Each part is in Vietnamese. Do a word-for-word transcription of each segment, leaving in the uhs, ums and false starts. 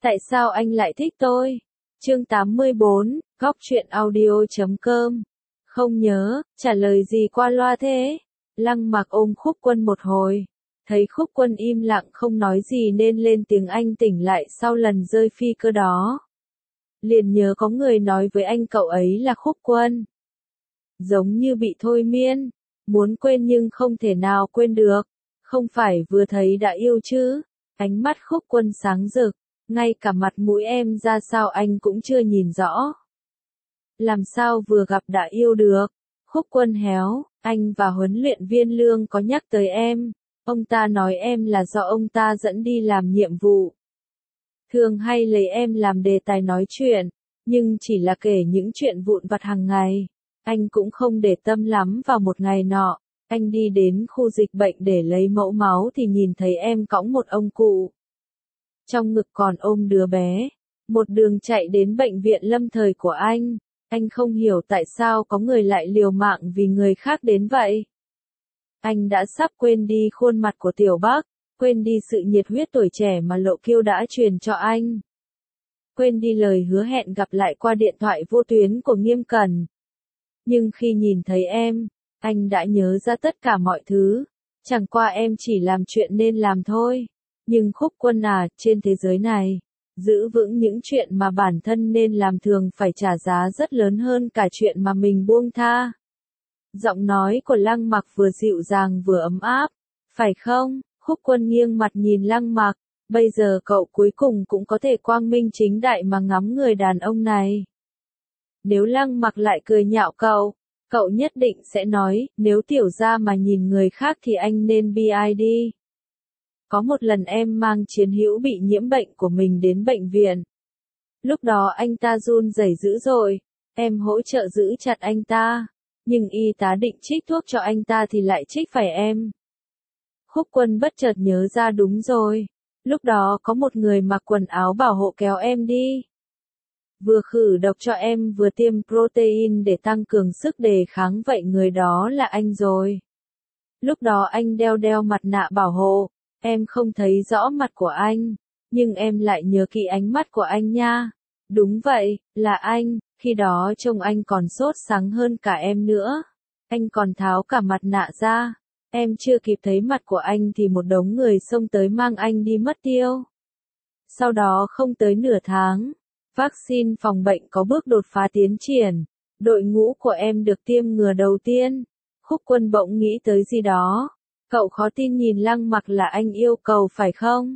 Tại sao anh lại thích tôi? Chương tám mươi bốn, góc truyện audio chấm com. Không nhớ, trả lời gì qua loa thế? Lăng Mặc ôm Khúc Quân một hồi. Thấy Khúc Quân im lặng không nói gì nên lên tiếng anh tỉnh lại sau lần rơi phi cơ đó. Liền nhớ có người nói với anh cậu ấy là Khúc Quân. Giống như bị thôi miên. Muốn quên nhưng không thể nào quên được. Không phải vừa thấy đã yêu chứ? Ánh mắt Khúc Quân sáng rực. Ngay cả mặt mũi em ra sao anh cũng chưa nhìn rõ. Làm sao vừa gặp đã yêu được? Khúc Quân héo, anh và huấn luyện viên Lương có nhắc tới em. Ông ta nói em là do ông ta dẫn đi làm nhiệm vụ. Thường hay lấy em làm đề tài nói chuyện, nhưng chỉ là kể những chuyện vụn vặt hàng ngày. Anh cũng không để tâm lắm. Vào một ngày nọ, anh đi đến khu dịch bệnh để lấy mẫu máu thì nhìn thấy em cõng một ông cụ. Trong ngực còn ôm đứa bé. Một đường chạy đến bệnh viện lâm thời của anh. Anh không hiểu tại sao có người lại liều mạng vì người khác đến vậy. Anh đã sắp quên đi khuôn mặt của Tiểu Bắc, quên đi sự nhiệt huyết tuổi trẻ mà Lộ Kiêu đã truyền cho anh. Quên đi lời hứa hẹn gặp lại qua điện thoại vô tuyến của Nghiêm Cẩn. Nhưng khi nhìn thấy em, anh đã nhớ ra tất cả mọi thứ. Chẳng qua em chỉ làm chuyện nên làm thôi. Nhưng Khúc Quân à, trên thế giới này, giữ vững những chuyện mà bản thân nên làm thường phải trả giá rất lớn hơn cả chuyện mà mình buông tha. Giọng nói của Lăng Mặc vừa dịu dàng vừa ấm áp. Phải không? Khúc Quân nghiêng mặt nhìn Lăng Mặc. Bây giờ cậu cuối cùng cũng có thể quang minh chính đại mà ngắm người đàn ông này. Nếu Lăng Mặc lại cười nhạo cậu, cậu nhất định sẽ nói, nếu tiểu gia mà nhìn người khác thì anh nên bi ai đi. Có một lần em mang Chiến Hữu bị nhiễm bệnh của mình đến bệnh viện. Lúc đó anh ta run rẩy dữ dội, em hỗ trợ giữ chặt anh ta, nhưng y tá định trích thuốc cho anh ta thì lại trích phải em. Khúc Quân bất chợt nhớ ra đúng rồi, lúc đó có một người mặc quần áo bảo hộ kéo em đi. Vừa khử độc cho em vừa tiêm protein để tăng cường sức đề kháng, vậy người đó là anh rồi. Lúc đó anh đeo đeo mặt nạ bảo hộ. Em không thấy rõ mặt của anh, nhưng em lại nhớ kỹ ánh mắt của anh nha. Đúng vậy, là anh, khi đó trông anh còn sốt sáng hơn cả em nữa. Anh còn tháo cả mặt nạ ra. Em chưa kịp thấy mặt của anh thì một đống người xông tới mang anh đi mất tiêu. Sau đó không tới nửa tháng, vaccine phòng bệnh có bước đột phá tiến triển. Đội ngũ của em được tiêm ngừa đầu tiên. Khúc Quân bỗng nghĩ tới gì đó. Cậu khó tin nhìn Lăng Mặc là anh yêu cầu phải không?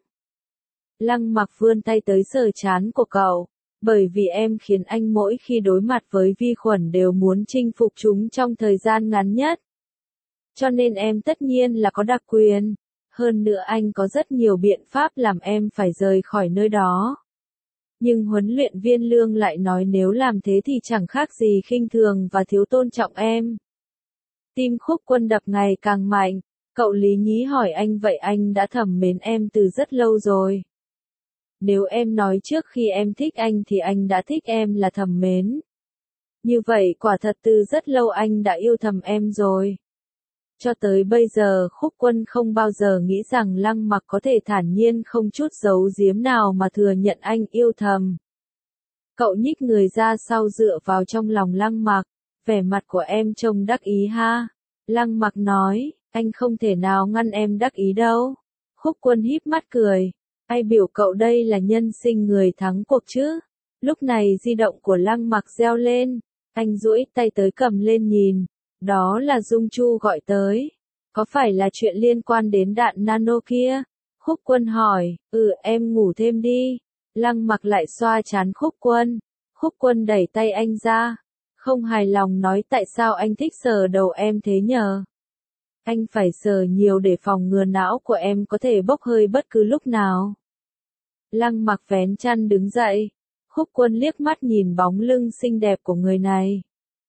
Lăng Mặc vươn tay tới sờ trán của cậu. Bởi vì em khiến anh mỗi khi đối mặt với vi khuẩn đều muốn chinh phục chúng trong thời gian ngắn nhất. Cho nên em tất nhiên là có đặc quyền. Hơn nữa anh có rất nhiều biện pháp làm em phải rời khỏi nơi đó. Nhưng huấn luyện viên Lương lại nói nếu làm thế thì chẳng khác gì khinh thường và thiếu tôn trọng em. Tim Khúc Quân đập ngày càng mạnh. Cậu lý nhí hỏi anh vậy anh đã thầm mến em từ rất lâu rồi. Nếu em nói trước khi em thích anh thì anh đã thích em là thầm mến. Như vậy quả thật từ rất lâu anh đã yêu thầm em rồi. Cho tới bây giờ Khúc Quân không bao giờ nghĩ rằng Lăng Mặc có thể thản nhiên không chút giấu giếm nào mà thừa nhận anh yêu thầm. Cậu nhích người ra sau dựa vào trong lòng Lăng Mặc. Vẻ mặt của em trông đắc ý ha. Lăng Mặc nói. Anh không thể nào ngăn em đắc ý đâu. Khúc Quân híp mắt cười. Ai biểu cậu đây là nhân sinh người thắng cuộc chứ? Lúc này di động của Lăng Mặc reo lên. Anh duỗi tay tới cầm lên nhìn. Đó là Dung Chu gọi tới. Có phải là chuyện liên quan đến đạn nano kia? Khúc Quân hỏi. Ừ, em ngủ thêm đi. Lăng Mặc lại xoa trán Khúc Quân. Khúc Quân đẩy tay anh ra. Không hài lòng nói tại sao anh thích sờ đầu em thế nhờ? Anh phải sờ nhiều để phòng ngừa não của em có thể bốc hơi bất cứ lúc nào. Lăng Mặc vén chăn đứng dậy. Khúc Quân liếc mắt nhìn bóng lưng xinh đẹp của người này.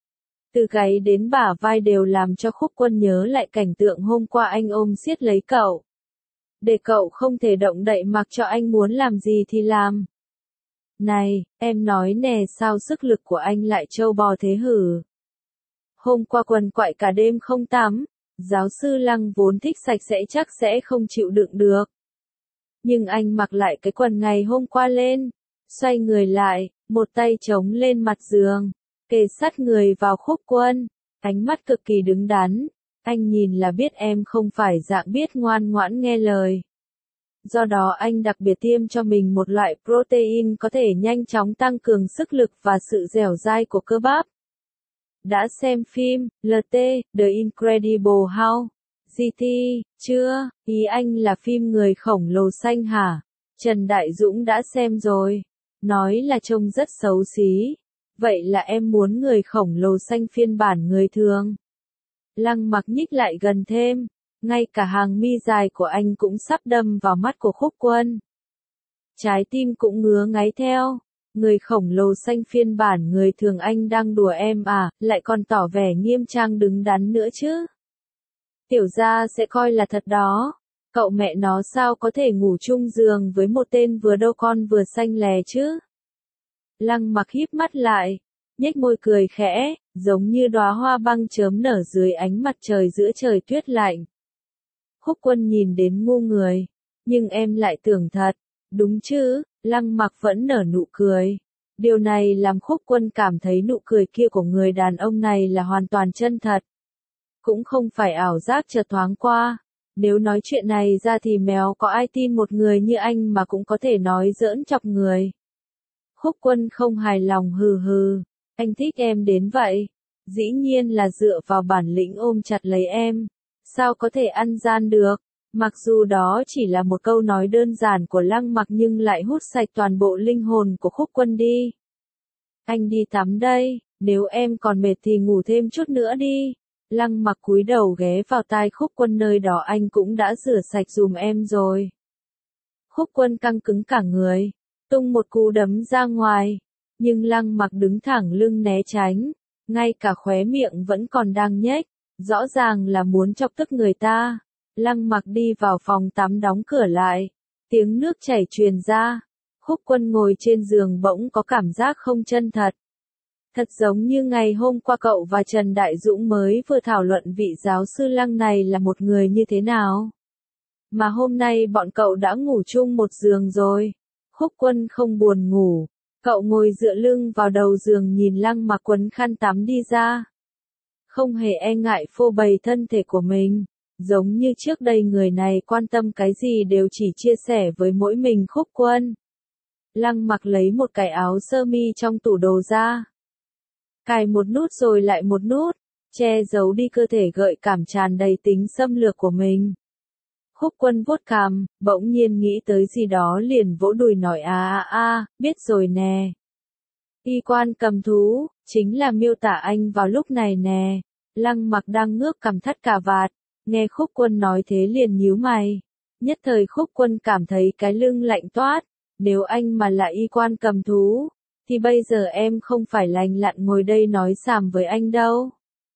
Từ gáy đến bả vai đều làm cho Khúc Quân nhớ lại cảnh tượng hôm qua anh ôm siết lấy cậu. Để cậu không thể động đậy mặc cho anh muốn làm gì thì làm. Này, em nói nè sao sức lực của anh lại trâu bò thế hử? Hôm qua quần quại cả đêm không tắm. Giáo sư Lăng vốn thích sạch sẽ chắc sẽ không chịu đựng được. Nhưng anh mặc lại cái quần ngày hôm qua lên, xoay người lại, một tay chống lên mặt giường, kề sát người vào Khúc Quân, ánh mắt cực kỳ đứng đắn. Anh nhìn là biết em không phải dạng biết ngoan ngoãn nghe lời. Do đó anh đặc biệt tiêm cho mình một loại protein có thể nhanh chóng tăng cường sức lực và sự dẻo dai của cơ bắp. Đã xem phim lờ tê, The Incredible Hulk, giê tê, chưa? Ý anh là phim người khổng lồ xanh hả? Trần Đại Dũng đã xem rồi. Nói là trông rất xấu xí. Vậy là em muốn người khổng lồ xanh phiên bản người thường. Lăng Mặc nhích lại gần thêm. Ngay cả hàng mi dài của anh cũng sắp đâm vào mắt của Khúc Quân. Trái tim cũng ngứa ngáy theo. Người khổng lồ xanh phiên bản người thường anh đang đùa em à, lại còn tỏ vẻ nghiêm trang đứng đắn nữa chứ. Tiểu gia sẽ coi là thật đó. Cậu mẹ nó sao có thể ngủ chung giường với một tên vừa đâu con vừa xanh lè chứ. Lăng Mặc híp mắt lại, nhếch môi cười khẽ, giống như đóa hoa băng chớm nở dưới ánh mặt trời giữa trời tuyết lạnh. Khúc Quân nhìn đến ngu người, nhưng em lại tưởng thật, đúng chứ? Lăng Mặc vẫn nở nụ cười. Điều này làm Khúc Quân cảm thấy nụ cười kia của người đàn ông này là hoàn toàn chân thật. Cũng không phải ảo giác chợt thoáng qua. Nếu nói chuyện này ra thì mèo có ai tin một người như anh mà cũng có thể nói giỡn chọc người. Khúc Quân không hài lòng hừ hừ. Anh thích em đến vậy. Dĩ nhiên là dựa vào bản lĩnh ôm chặt lấy em. Sao có thể ăn gian được? Mặc dù đó chỉ là một câu nói đơn giản của Lăng Mặc nhưng lại hút sạch toàn bộ linh hồn của Khúc Quân đi. Anh đi tắm đây, nếu em còn mệt thì ngủ thêm chút nữa đi. Lăng Mặc cúi đầu ghé vào tai Khúc Quân, nơi đó anh cũng đã rửa sạch dùm em rồi. Khúc Quân căng cứng cả người, tung một cú đấm ra ngoài, nhưng Lăng Mặc đứng thẳng lưng né tránh, ngay cả khóe miệng vẫn còn đang nhếch, rõ ràng là muốn chọc tức người ta. Lăng Mặc đi vào phòng tắm đóng cửa lại, tiếng nước chảy truyền ra. Khúc Quân ngồi trên giường bỗng có cảm giác không chân thật. Thật giống như ngày hôm qua cậu và Trần Đại Dũng mới vừa thảo luận vị giáo sư Lăng này là một người như thế nào. Mà hôm nay bọn cậu đã ngủ chung một giường rồi. Khúc Quân không buồn ngủ. Cậu ngồi dựa lưng vào đầu giường nhìn Lăng Mặc quấn khăn tắm đi ra. Không hề e ngại phô bày thân thể của mình. Giống như trước đây người này quan tâm cái gì đều chỉ chia sẻ với mỗi mình Khúc Quân. Lăng Mặc lấy một cái áo sơ mi trong tủ đồ ra. Cài một nút rồi lại một nút, che giấu đi cơ thể gợi cảm tràn đầy tính xâm lược của mình. Khúc Quân vuốt cằm, bỗng nhiên nghĩ tới gì đó liền vỗ đùi nói à à à, biết rồi nè. Y quan cầm thú, chính là miêu tả anh vào lúc này nè. Lăng Mặc đang ngước cằm thắt cà vạt, nghe Khúc Quân nói thế liền nhíu mày. Nhất thời Khúc Quân cảm thấy cái lưng lạnh toát, nếu anh mà là y quan cầm thú, thì bây giờ em không phải lành lặn ngồi đây nói xàm với anh đâu.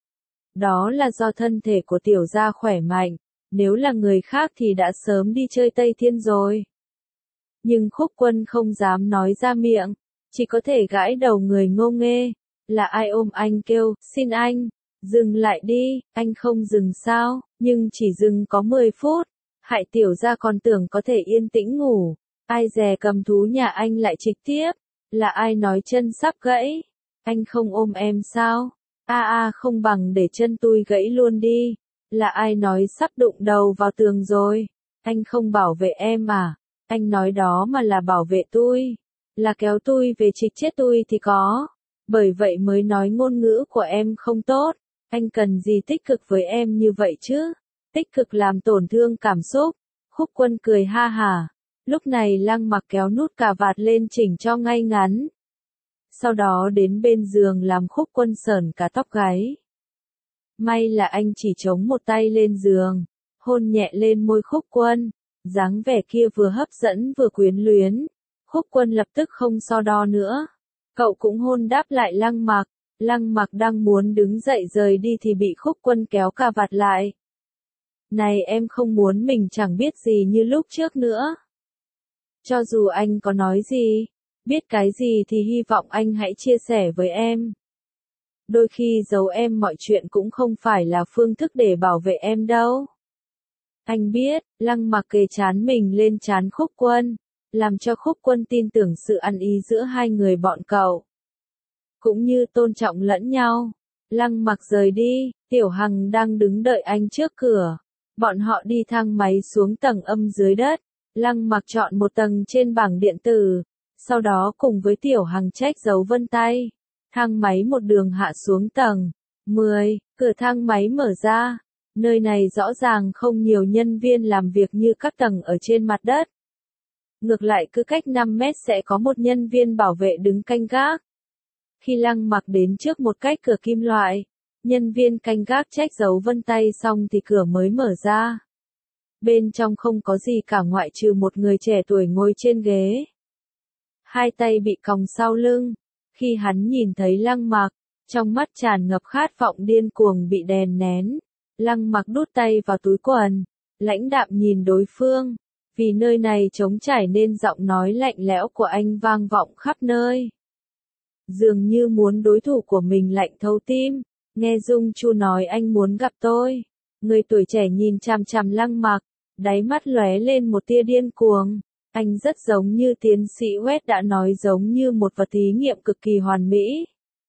Đó là do thân thể của tiểu gia khỏe mạnh, nếu là người khác thì đã sớm đi chơi Tây Thiên rồi. Nhưng Khúc Quân không dám nói ra miệng, chỉ có thể gãi đầu người ngô nghê. Là ai ôm anh kêu, xin anh, dừng lại đi, anh không dừng sao, nhưng chỉ dừng có mười phút. Hại tiểu gia còn tưởng có thể yên tĩnh ngủ, ai dè cầm thú nhà anh lại trực tiếp. Là ai nói chân sắp gãy? Anh không ôm em sao? A a không bằng để chân tôi gãy luôn đi. Là ai nói sắp đụng đầu vào tường rồi? Anh không bảo vệ em à? Anh nói đó mà là bảo vệ tôi. Là kéo tôi về trịch chết tôi thì có. Bởi vậy mới nói ngôn ngữ của em không tốt. Anh cần gì tích cực với em như vậy chứ? Tích cực làm tổn thương cảm xúc. Khúc Quân cười ha hả. Lúc này Lăng Mặc kéo nút cà vạt lên chỉnh cho ngay ngắn. Sau đó đến bên giường làm Khúc Quân sởn cả tóc gáy. May là anh chỉ chống một tay lên giường, hôn nhẹ lên môi Khúc Quân, dáng vẻ kia vừa hấp dẫn vừa quyến luyến. Khúc Quân lập tức không so đo nữa. Cậu cũng hôn đáp lại Lăng Mặc. Lăng Mặc đang muốn đứng dậy rời đi thì bị Khúc Quân kéo cà vạt lại. Này em không muốn mình chẳng biết gì như lúc trước nữa. Cho dù anh có nói gì, biết cái gì thì hy vọng anh hãy chia sẻ với em. Đôi khi giấu em mọi chuyện cũng không phải là phương thức để bảo vệ em đâu. Anh biết, Lăng Mặc kề trán mình lên trán Khúc Quân, làm cho Khúc Quân tin tưởng sự ăn ý giữa hai người bọn cậu. Cũng như tôn trọng lẫn nhau. Lăng Mặc rời đi, Tiểu Hằng đang đứng đợi anh trước cửa. Bọn họ đi thang máy xuống tầng âm dưới đất. Lăng Mặc chọn một tầng trên bảng điện tử, sau đó cùng với Tiểu Hằng check dấu vân tay. Thang máy một đường hạ xuống tầng mười, cửa thang máy mở ra. Nơi này rõ ràng không nhiều nhân viên làm việc như các tầng ở trên mặt đất. Ngược lại cứ cách năm mét sẽ có một nhân viên bảo vệ đứng canh gác. Khi Lăng Mặc đến trước một cái cửa kim loại, nhân viên canh gác check dấu vân tay xong thì cửa mới mở ra. Bên trong không có gì cả ngoại trừ một người trẻ tuổi ngồi trên ghế. Hai tay bị còng sau lưng. Khi hắn nhìn thấy Lăng Mặc, trong mắt tràn ngập khát vọng điên cuồng bị đè nén. Lăng Mặc đút tay vào túi quần, lãnh đạm nhìn đối phương. Vì nơi này trống trải nên giọng nói lạnh lẽo của anh vang vọng khắp nơi. Dường như muốn đối thủ của mình lạnh thấu tim. Nghe Dung Chu nói anh muốn gặp tôi. Người tuổi trẻ nhìn chằm chằm Lăng Mặc, đáy mắt lóe lên một tia điên cuồng. Anh rất giống như tiến sĩ West đã nói, giống như một vật thí nghiệm cực kỳ hoàn mỹ.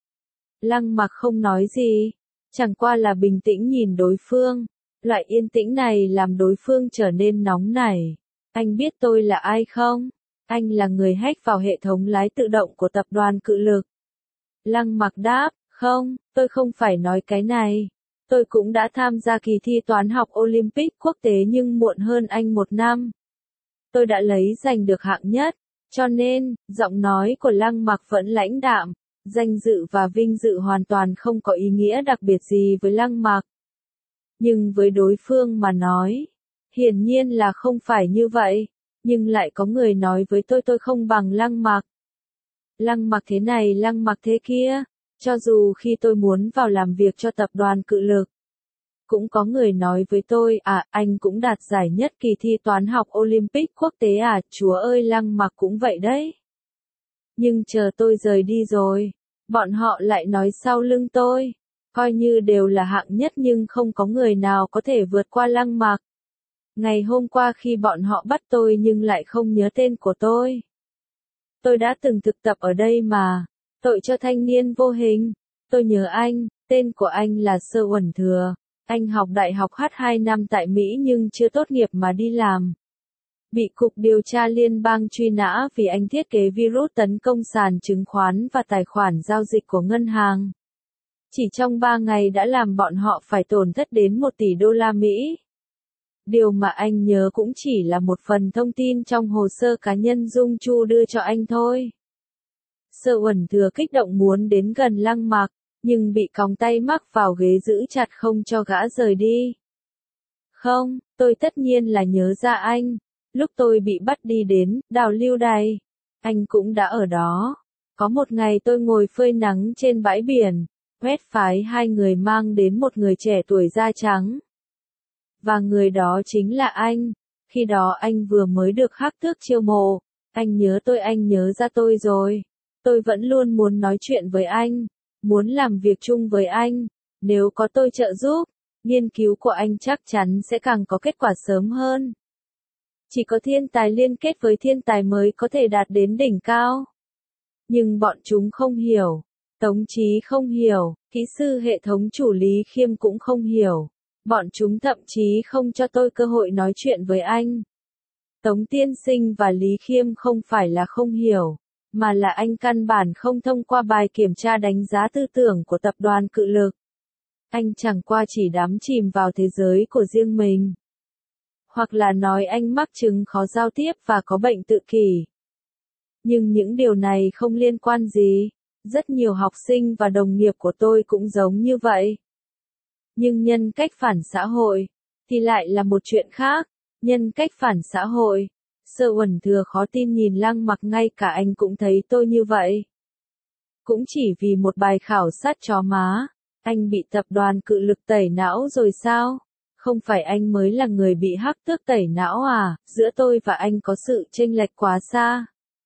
Lăng Mặc không nói gì, chẳng qua là bình tĩnh nhìn đối phương. Loại yên tĩnh này làm đối phương trở nên nóng nảy. Anh biết tôi là ai không? Anh là người hack vào hệ thống lái tự động của tập đoàn Cự Lực. Lăng Mặc đáp, không, tôi không phải nói cái này. Tôi cũng đã tham gia kỳ thi toán học Olympic quốc tế nhưng muộn hơn anh một năm. Tôi đã lấy giành được hạng nhất, cho nên, giọng nói của Lăng Mặc vẫn lãnh đạm. Danh dự và vinh dự hoàn toàn không có ý nghĩa đặc biệt gì với Lăng Mặc. Nhưng với đối phương mà nói, hiển nhiên là không phải như vậy. Nhưng lại có người nói với tôi tôi không bằng Lăng Mặc. Lăng Mặc thế này Lăng Mặc thế kia. Cho dù khi tôi muốn vào làm việc cho tập đoàn Cự Lực, cũng có người nói với tôi, à, anh cũng đạt giải nhất kỳ thi toán học Olympic quốc tế à, chúa ơi Lăng Mặc cũng vậy đấy. Nhưng chờ tôi rời đi rồi, bọn họ lại nói sau lưng tôi, coi như đều là hạng nhất nhưng không có người nào có thể vượt qua Lăng Mặc. Ngày hôm qua khi bọn họ bắt tôi nhưng lại không nhớ tên của tôi. Tôi đã từng thực tập ở đây mà, tội cho thanh niên vô hình. Tôi nhớ anh, tên của anh là Sơ Uẩn Thừa. Anh học đại học hát hai năm tại Mỹ nhưng chưa tốt nghiệp mà đi làm. Bị Cục Điều tra Liên bang truy nã vì anh thiết kế virus tấn công sàn chứng khoán và tài khoản giao dịch của ngân hàng. Chỉ trong ba ngày đã làm bọn họ phải tổn thất đến một tỷ đô la Mỹ. Điều mà anh nhớ cũng chỉ là một phần thông tin trong hồ sơ cá nhân Dung Chu đưa cho anh thôi. Sơ Uẩn Thừa kích động muốn đến gần Lăng Mặc, nhưng bị còng tay mắc vào ghế giữ chặt không cho gã rời đi. Không, tôi tất nhiên là nhớ ra anh. Lúc tôi bị bắt đi đến đào lưu đày, anh cũng đã ở đó. Có một ngày tôi ngồi phơi nắng trên bãi biển, West phái hai người mang đến một người trẻ tuổi da trắng. Và người đó chính là anh. Khi đó anh vừa mới được Hắc Tước chiêu mộ. Anh nhớ tôi anh nhớ ra tôi rồi. Tôi vẫn luôn muốn nói chuyện với anh. Muốn làm việc chung với anh. Nếu có tôi trợ giúp, nghiên cứu của anh chắc chắn sẽ càng có kết quả sớm hơn. Chỉ có thiên tài liên kết với thiên tài mới có thể đạt đến đỉnh cao. Nhưng bọn chúng không hiểu. Tống Chí không hiểu. Kỹ sư hệ thống chủ Lý Khiêm cũng không hiểu. Bọn chúng thậm chí không cho tôi cơ hội nói chuyện với anh. Tống Tiên Sinh và Lý Khiêm không phải là không hiểu, mà là anh căn bản không thông qua bài kiểm tra đánh giá tư tưởng của tập đoàn Cự Lực. Anh chẳng qua chỉ đắm chìm vào thế giới của riêng mình. Hoặc là nói anh mắc chứng khó giao tiếp và có bệnh tự kỷ. Nhưng những điều này không liên quan gì. Rất nhiều học sinh và đồng nghiệp của tôi cũng giống như vậy. Nhưng nhân cách phản xã hội, thì lại là một chuyện khác. Nhân cách phản xã hội. Sơ Uẩn Thừa khó tin nhìn Lăng Mặc, ngay cả anh cũng thấy tôi như vậy. Cũng chỉ vì một bài khảo sát chó má, anh bị tập đoàn Cự Lực tẩy não rồi sao? Không phải anh mới là người bị Hắc Tước tẩy não à? Giữa tôi và anh có sự chênh lệch quá xa.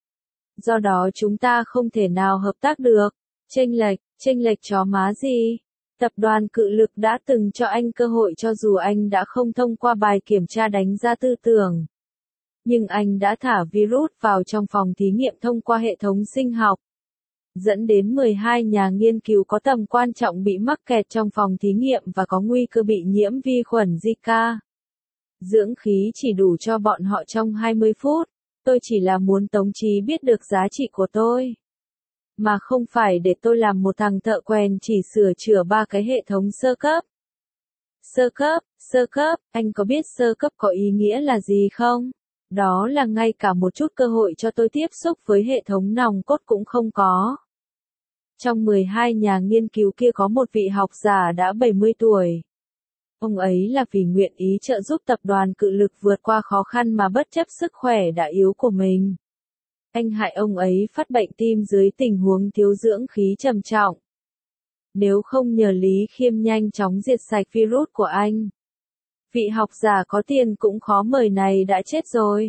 Do đó chúng ta không thể nào hợp tác được. Chênh lệch, chênh lệch chó má gì? Tập đoàn Cự Lực đã từng cho anh cơ hội cho dù anh đã không thông qua bài kiểm tra đánh giá tư tưởng. Nhưng anh đã thả virus vào trong phòng thí nghiệm thông qua hệ thống sinh học, dẫn đến mười hai nhà nghiên cứu có tầm quan trọng bị mắc kẹt trong phòng thí nghiệm và có nguy cơ bị nhiễm vi khuẩn Zika. Dưỡng khí chỉ đủ cho bọn họ trong hai mươi phút, tôi chỉ là muốn Tống Chí biết được giá trị của tôi. Mà không phải để tôi làm một thằng thợ quèn chỉ sửa chữa ba cái hệ thống sơ cấp. Sơ cấp, sơ cấp, anh có biết sơ cấp có ý nghĩa là gì không? Đó là ngay cả một chút cơ hội cho tôi tiếp xúc với hệ thống nòng cốt cũng không có. Trong mười hai nhà nghiên cứu kia có một vị học giả đã bảy mươi tuổi. Ông ấy là vì nguyện ý trợ giúp tập đoàn Cự Lực vượt qua khó khăn mà bất chấp sức khỏe đã yếu của mình. Anh hại ông ấy phát bệnh tim dưới tình huống thiếu dưỡng khí trầm trọng. Nếu không nhờ Lý Khiêm nhanh chóng diệt sạch virus của anh, vị học giả có tiền cũng khó mời này đã chết rồi.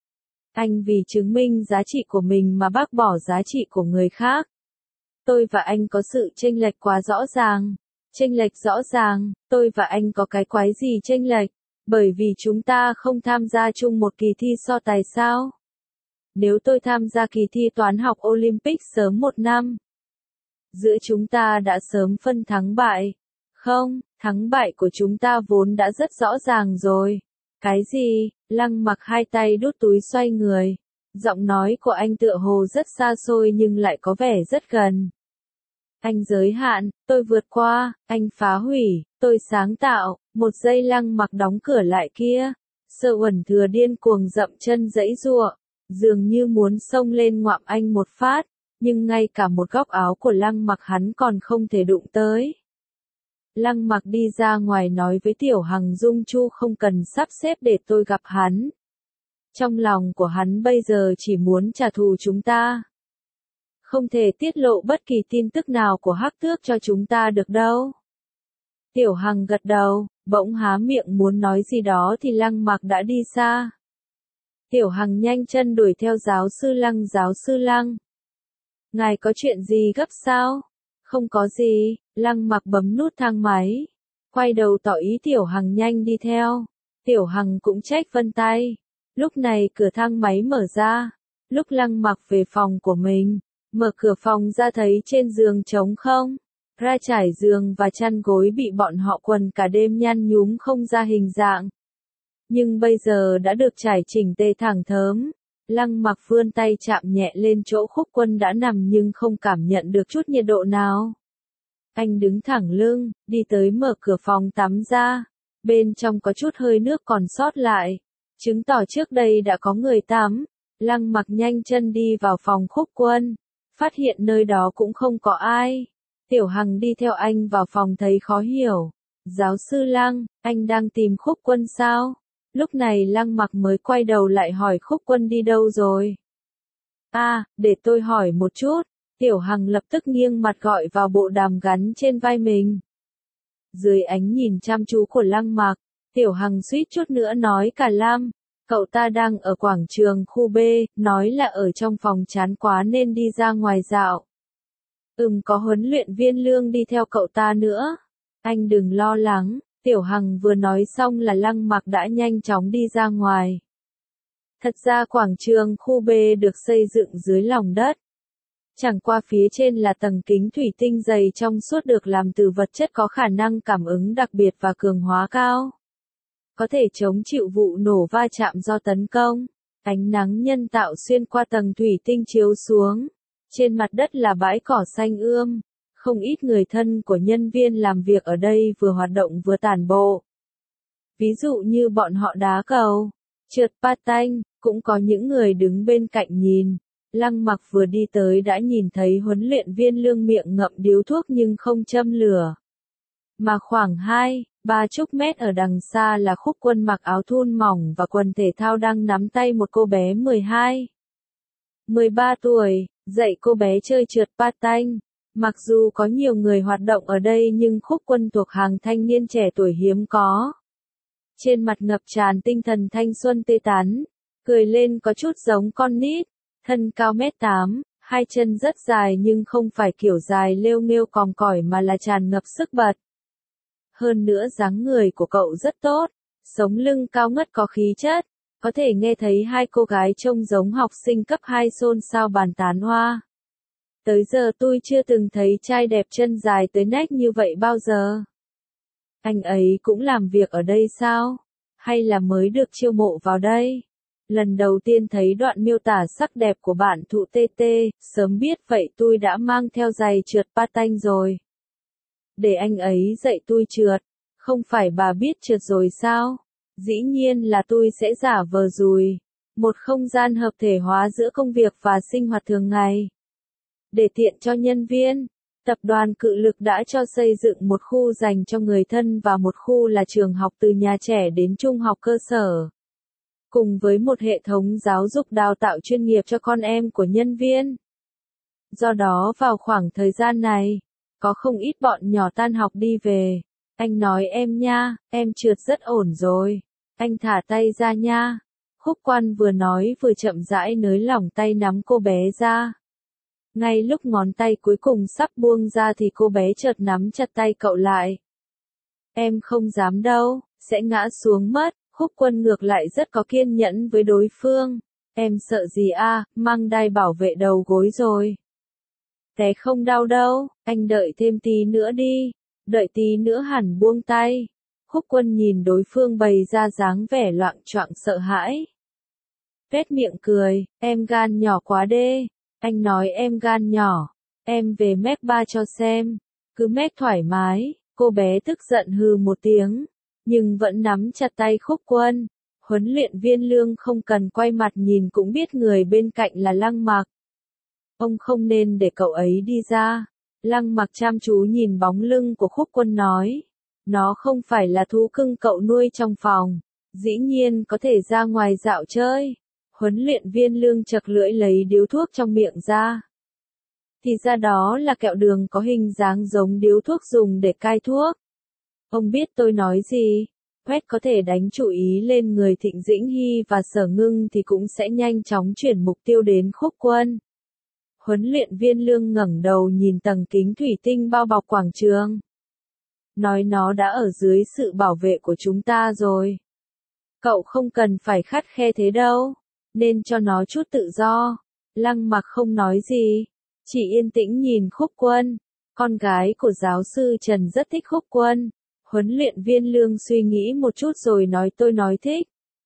Anh vì chứng minh giá trị của mình mà bác bỏ giá trị của người khác. Tôi và anh có sự chênh lệch quá rõ ràng. Chênh lệch rõ ràng, tôi và anh có cái quái gì chênh lệch, bởi vì chúng ta không tham gia chung một kỳ thi so tài sao? Nếu tôi tham gia kỳ thi toán học Olympic sớm một năm, giữa chúng ta đã sớm phân thắng bại. Không, thắng bại của chúng ta vốn đã rất rõ ràng rồi. Cái gì? Lăng Mặc hai tay đút túi xoay người. Giọng nói của anh tựa hồ rất xa xôi nhưng lại có vẻ rất gần. Anh giới hạn, tôi vượt qua, anh phá hủy, tôi sáng tạo. Một giây Lăng Mặc đóng cửa lại kia. Sợ Uẩn Thừa điên cuồng dậm chân giãy giụa, dường như muốn xông lên ngoạm anh một phát, nhưng ngay cả một góc áo của Lăng Mặc hắn còn không thể đụng tới. Lăng Mặc đi ra ngoài nói với Tiểu Hằng Dung Chu không cần sắp xếp để tôi gặp hắn. Trong lòng của hắn bây giờ chỉ muốn trả thù chúng ta. Không thể tiết lộ bất kỳ tin tức nào của Hắc Tước cho chúng ta được đâu. Tiểu Hằng gật đầu, bỗng há miệng muốn nói gì đó thì Lăng Mặc đã đi xa. Tiểu Hằng nhanh chân đuổi theo giáo sư Lăng. Giáo sư Lăng, ngài có chuyện gì gấp sao? Không có gì. Lăng Mặc bấm nút thang máy, quay đầu tỏ ý Tiểu Hằng nhanh đi theo. Tiểu Hằng cũng trách vân tay. Lúc này cửa thang máy mở ra. Lúc Lăng Mặc về phòng của mình, mở cửa phòng ra thấy trên giường trống không. Ra trải giường và chăn gối bị bọn họ quần cả đêm nhăn nhúm không ra hình dạng. Nhưng bây giờ đã được trải chỉnh tề thẳng thớm. Lăng Mặc vươn tay chạm nhẹ lên chỗ Khúc Quân đã nằm nhưng không cảm nhận được chút nhiệt độ nào. Anh đứng thẳng lưng, đi tới mở cửa phòng tắm ra. Bên trong có chút hơi nước còn sót lại, chứng tỏ trước đây đã có người tắm. Lăng Mặc nhanh chân đi vào phòng Khúc Quân, phát hiện nơi đó cũng không có ai. Tiểu Hằng đi theo anh vào phòng thấy khó hiểu. Giáo sư Lăng, anh đang tìm Khúc Quân sao? Lúc này Lăng Mặc mới quay đầu lại hỏi Khúc Quân đi đâu rồi? À, để tôi hỏi một chút. Tiểu Hằng lập tức nghiêng mặt gọi vào bộ đàm gắn trên vai mình. Dưới ánh nhìn chăm chú của Lăng Mặc, Tiểu Hằng suýt chút nữa nói cả lam. Cậu ta đang ở quảng trường khu B, nói là ở trong phòng chán quá nên đi ra ngoài dạo. Ừm, có huấn luyện viên Lương đi theo cậu ta nữa. Anh đừng lo lắng. Tiểu Hằng vừa nói xong là Lăng Mặc đã nhanh chóng đi ra ngoài. Thật ra quảng trường khu B được xây dựng dưới lòng đất. Chẳng qua phía trên là tầng kính thủy tinh dày trong suốt được làm từ vật chất có khả năng cảm ứng đặc biệt và cường hóa cao. Có thể chống chịu vụ nổ va chạm do tấn công. Ánh nắng nhân tạo xuyên qua tầng thủy tinh chiếu xuống. Trên mặt đất là bãi cỏ xanh ươm. Không ít người thân của nhân viên làm việc ở đây vừa hoạt động vừa tản bộ. Ví dụ như bọn họ đá cầu, trượt patin, cũng có những người đứng bên cạnh nhìn. Lăng Mặc vừa đi tới đã nhìn thấy huấn luyện viên Lương miệng ngậm điếu thuốc nhưng không châm lửa. Mà khoảng hai, ba chục mét ở đằng xa là Khúc Quân mặc áo thun mỏng và quần thể thao đang nắm tay một cô bé mười hai, mười ba tuổi, dạy cô bé chơi trượt patin. Mặc dù có nhiều người hoạt động ở đây nhưng Khúc Quân thuộc hàng thanh niên trẻ tuổi hiếm có. Trên mặt ngập tràn tinh thần thanh xuân tê tán, cười lên có chút giống con nít, thân cao mét tám, Hai chân rất dài nhưng không phải kiểu dài lêu nghêu còm cỏi mà là tràn ngập sức bật. Hơn nữa dáng người của cậu rất tốt, sống lưng cao ngất có khí chất, có thể nghe thấy hai cô gái trông giống học sinh cấp hai xôn xao bàn tán hoa. Tới giờ tôi chưa từng thấy trai đẹp chân dài tới nách như vậy bao giờ. Anh ấy cũng làm việc ở đây sao? Hay là mới được chiêu mộ vào đây? Lần đầu tiên thấy đoạn miêu tả sắc đẹp của bạn Thụ tê tê, sớm biết vậy tôi đã mang theo giày trượt patin rồi. Để anh ấy dạy tôi trượt, không phải bà biết trượt rồi sao? Dĩ nhiên là tôi sẽ giả vờ dùi. Một không gian hợp thể hóa giữa công việc và sinh hoạt thường ngày. Để tiện cho nhân viên, tập đoàn Cự Lực đã cho xây dựng một khu dành cho người thân và một khu là trường học từ nhà trẻ đến trung học cơ sở. Cùng với một hệ thống giáo dục đào tạo chuyên nghiệp cho con em của nhân viên. Do đó vào khoảng thời gian này, có không ít bọn nhỏ tan học đi về. Anh nói em nha, em trượt rất ổn rồi. Anh thả tay ra nha. Khúc Quan vừa nói vừa chậm rãi nới lỏng tay nắm cô bé ra. Ngay lúc ngón tay cuối cùng sắp buông ra thì cô bé chợt nắm chặt tay cậu lại. Em không dám đâu, sẽ ngã xuống mất. Khúc Quân ngược lại rất có kiên nhẫn với đối phương. Em sợ gì à, mang đai bảo vệ đầu gối rồi. Té không đau đâu, anh đợi thêm tí nữa đi. Đợi tí nữa hẳn buông tay. Khúc Quân nhìn đối phương bày ra dáng vẻ loạng choạng sợ hãi. Tuét miệng cười, em gan nhỏ quá đê. Anh nói em gan nhỏ. Em về mét ba cho xem. Cứ mét thoải mái. Cô bé tức giận hừ một tiếng. Nhưng vẫn nắm chặt tay Khúc Quân. Huấn luyện viên Lương không cần quay mặt nhìn cũng biết người bên cạnh là Lăng Mặc. Ông không nên để cậu ấy đi ra. Lăng Mặc chăm chú nhìn bóng lưng của Khúc Quân nói. Nó không phải là thú cưng cậu nuôi trong phòng. Dĩ nhiên có thể ra ngoài dạo chơi. Huấn luyện viên Lương chật lưỡi lấy điếu thuốc trong miệng ra. Thì ra đó là kẹo đường có hình dáng giống điếu thuốc dùng để cai thuốc. Ông biết tôi nói gì? Quét có thể đánh chú ý lên người Thịnh Dĩnh Hy và Sở Ngưng thì cũng sẽ nhanh chóng chuyển mục tiêu đến Khúc Quân. Huấn luyện viên Lương ngẩng đầu nhìn tầng kính thủy tinh bao bọc quảng trường. Nói nó đã ở dưới sự bảo vệ của chúng ta rồi. Cậu không cần phải khắt khe thế đâu. Nên cho nó chút tự do. Lăng Mặc không nói gì. Chỉ yên tĩnh nhìn Khúc Quân. Con gái của giáo sư Trần rất thích Khúc Quân. Huấn luyện viên Lương suy nghĩ một chút rồi nói tôi nói thích.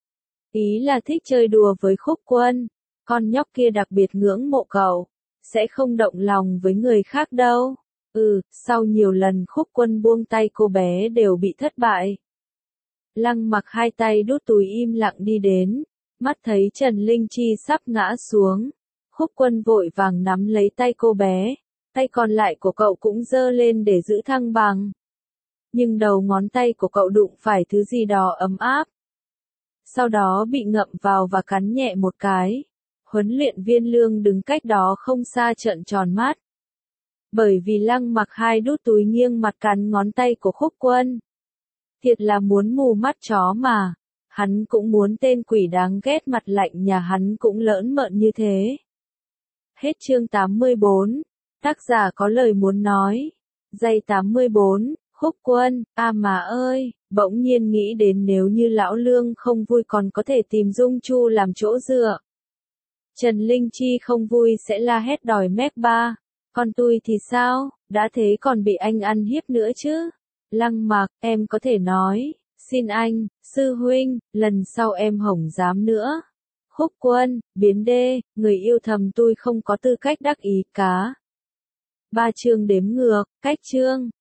Ý là thích chơi đùa với Khúc Quân. Con nhóc kia đặc biệt ngưỡng mộ cậu. Sẽ không động lòng với người khác đâu. Ừ, sau nhiều lần Khúc Quân buông tay cô bé đều bị thất bại. Lăng Mặc hai tay đút túi im lặng đi đến. Mắt thấy Trần Linh Chi sắp ngã xuống. Khúc Quân vội vàng nắm lấy tay cô bé. Tay còn lại của cậu cũng giơ lên để giữ thăng bằng. Nhưng đầu ngón tay của cậu đụng phải thứ gì đó ấm áp. Sau đó bị ngậm vào và cắn nhẹ một cái. Huấn luyện viên Lương đứng cách đó không xa trợn tròn mắt. Bởi vì Lăng Mặc hai đút túi nghiêng mặt cắn ngón tay của Khúc Quân. Thiệt là muốn mù mắt chó mà. Hắn cũng muốn tên quỷ đáng ghét mặt lạnh nhà hắn cũng lỡn mợn như thế. Hết chương tám mươi bốn. Tác giả có lời muốn nói. Giây tám mươi bốn. Khúc Quân, à mà ơi, bỗng nhiên nghĩ đến nếu như lão Lương không vui còn có thể tìm Dung Chu làm chỗ dựa. Trần Linh Chi không vui sẽ la hét đòi mét ba. Còn tôi thì sao, đã thế còn bị anh ăn hiếp nữa chứ. Lăng Mặc, em có thể nói, xin anh, sư huynh, lần sau em hổng dám nữa. Khúc Quân, biến đê, người yêu thầm tôi không có tư cách đắc ý cá. Ba chương đếm ngược, cách chương.